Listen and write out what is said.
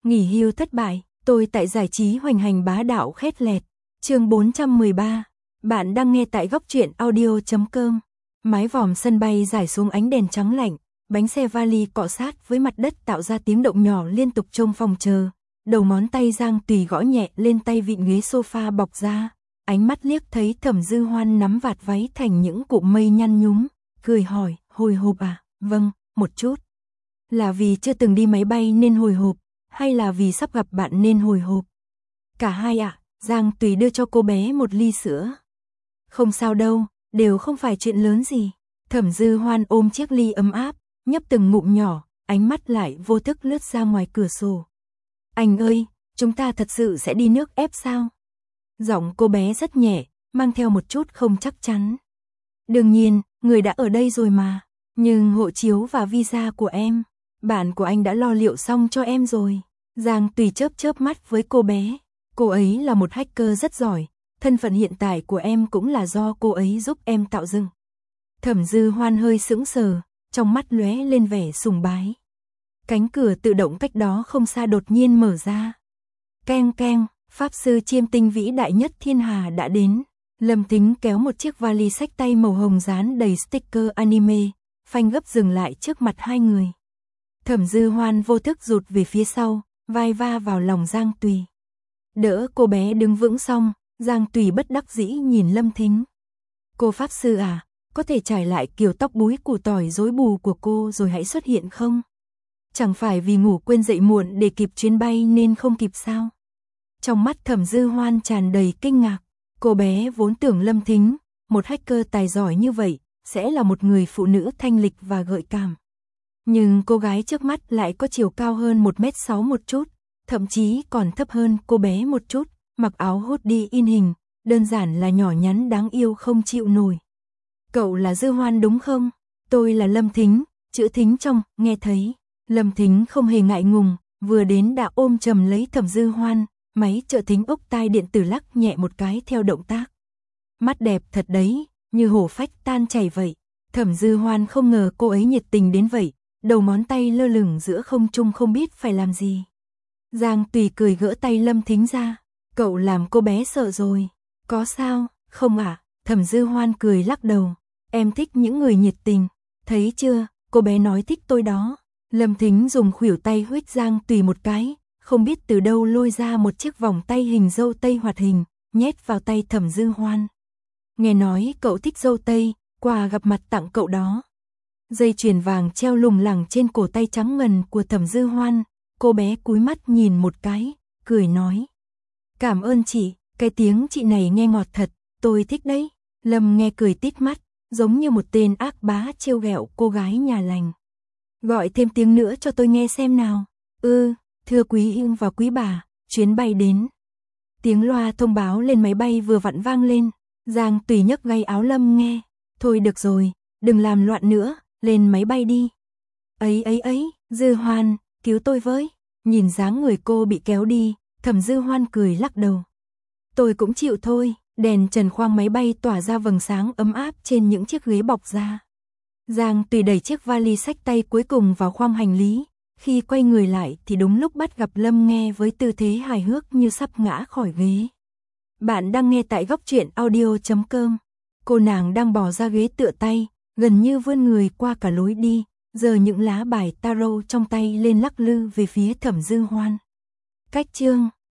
Nghỉ hưu thất bại, tôi tại giải trí hoành hành bá đạo khét lẹt. Chương 413. Bạn đang nghe tại góc truyện audio.com. Mái vòm sân bay rải xuống ánh đèn trắng lạnh, bánh xe vali cọ sát với mặt đất tạo ra tiếng động nhỏ liên tục trong phòng chờ. Đầu ngón tay Giang Tùy gõ nhẹ lên tay vịn ghế sofa bọc da, ánh mắt liếc thấy Thẩm Dư Hoan nắm vạt váy thành những cụm mây nhăn nhúm, cười hỏi, hồi hộp à? Vâng, một chút. Là vì chưa từng đi máy bay nên hồi hộp, hay là vì sắp gặp bạn nên hồi hộp? Cả hai ạ. Giang Tùy đưa cho cô bé một ly sữa. Không sao đâu, đều không phải chuyện lớn gì. Thẩm Dư Hoan ôm chiếc ly ấm áp, nhấp từng ngụm nhỏ, ánh mắt lại vô thức lướt ra ngoài cửa sổ. Anh ơi, chúng ta thật sự sẽ đi nước ép sao? Giọng cô bé rất nhẹ, mang theo một chút không chắc chắn. Đương nhiên, người đã ở đây rồi mà. Nhưng hộ chiếu và visa của em, bạn của anh đã lo liệu xong cho em rồi. Giang Tùy chớp mắt với cô bé. Cô ấy là một hacker rất giỏi, thân phận hiện tại của em cũng là do cô ấy giúp em tạo dựng. Thẩm Dư Hoan hơi sững sờ, trong mắt lóe lên vẻ sùng bái. Cánh cửa tự động cách đó không xa đột nhiên mở ra. Keng keng, pháp sư chiêm tinh vĩ đại nhất thiên hà đã đến. Lâm Thính kéo một chiếc vali xách tay màu hồng dán đầy sticker anime, phanh gấp dừng lại trước mặt hai người. Thẩm Dư Hoan vô thức rụt về phía sau, vai va vào lòng Giang Tùy. Đỡ cô bé đứng vững xong, Giang Tùy bất đắc dĩ nhìn Lâm Thính. Cô pháp sư à, có thể trải lại kiểu tóc búi củ tỏi rối bù của cô rồi hãy xuất hiện không? Chẳng phải vì ngủ quên dậy muộn để kịp chuyến bay nên không kịp sao? Trong mắt Thẩm Dư Hoan tràn đầy kinh ngạc. Cô bé vốn tưởng Lâm Thính, một hacker tài giỏi như vậy, sẽ là một người phụ nữ thanh lịch và gợi cảm. Nhưng cô gái trước mắt lại có chiều cao hơn 1m6 một chút, thậm chí còn thấp hơn cô bé một chút, mặc áo hoodie in hình, đơn giản là nhỏ nhắn đáng yêu không chịu nổi. Cậu là Dư Hoan đúng không? Tôi là Lâm Thính, chữ Thính trong, nghe thấy. Lâm Thính không hề ngại ngùng, vừa đến đã ôm chầm lấy Thẩm Dư Hoan, máy trợ thính ốc tai điện tử lắc nhẹ một cái theo động tác. Mắt đẹp thật đấy, như hổ phách tan chảy vậy. Thẩm Dư Hoan không ngờ cô ấy nhiệt tình đến vậy, đầu ngón tay lơ lửng giữa không trung không biết phải làm gì. Giang Tùy cười gỡ tay Lâm Thính ra. Cậu làm cô bé sợ rồi. Có sao, không ạ? Thẩm Dư Hoan cười lắc đầu. Em thích những người nhiệt tình. Thấy chưa, cô bé nói thích tôi đó. Lâm Thính dùng khuỷu tay huých Giang Tùy một cái, không biết từ đâu lôi ra một chiếc vòng tay hình dâu tây hoạt hình, nhét vào tay Thẩm Dư Hoan. Nghe nói cậu thích dâu tây, quà gặp mặt tặng cậu đó. Dây chuyền vàng treo lủng lẳng trên cổ tay trắng ngần của Thẩm Dư Hoan, cô bé cúi mắt nhìn một cái, cười nói. Cảm ơn chị, cái tiếng chị này nghe ngọt thật, tôi thích đấy. Lâm nghe cười tít mắt, giống như một tên ác bá trêu ghẹo cô gái nhà lành. Gọi thêm tiếng nữa cho tôi nghe xem nào. Thưa quý ông và quý bà, chuyến bay đến. Tiếng loa thông báo lên máy bay vừa vặn vang lên. Giang Tùy nhấc gáy áo Lâm nghe. Thôi được rồi, đừng làm loạn nữa, lên máy bay đi. Ấy, Dư Hoan, cứu tôi với. Nhìn dáng người cô bị kéo đi, Thẩm Dư Hoan cười lắc đầu. Tôi cũng chịu thôi. Đèn trần khoang máy bay tỏa ra vầng sáng ấm áp trên những chiếc ghế bọc da. Giang Tùy đẩy chiếc vali xách tay cuối cùng vào khoang hành lý. Khi quay người lại thì đúng lúc bắt gặp Lâm nghe với tư thế hài hước như sắp ngã khỏi ghế. Bạn đang nghe tại góc truyện audio.com. Cô nàng đang bò ra ghế tựa tay, gần như vươn người qua cả lối đi, giơ những lá bài tarot trong tay lên lắc lư về phía Thẩm Dư Hoan. Cách chương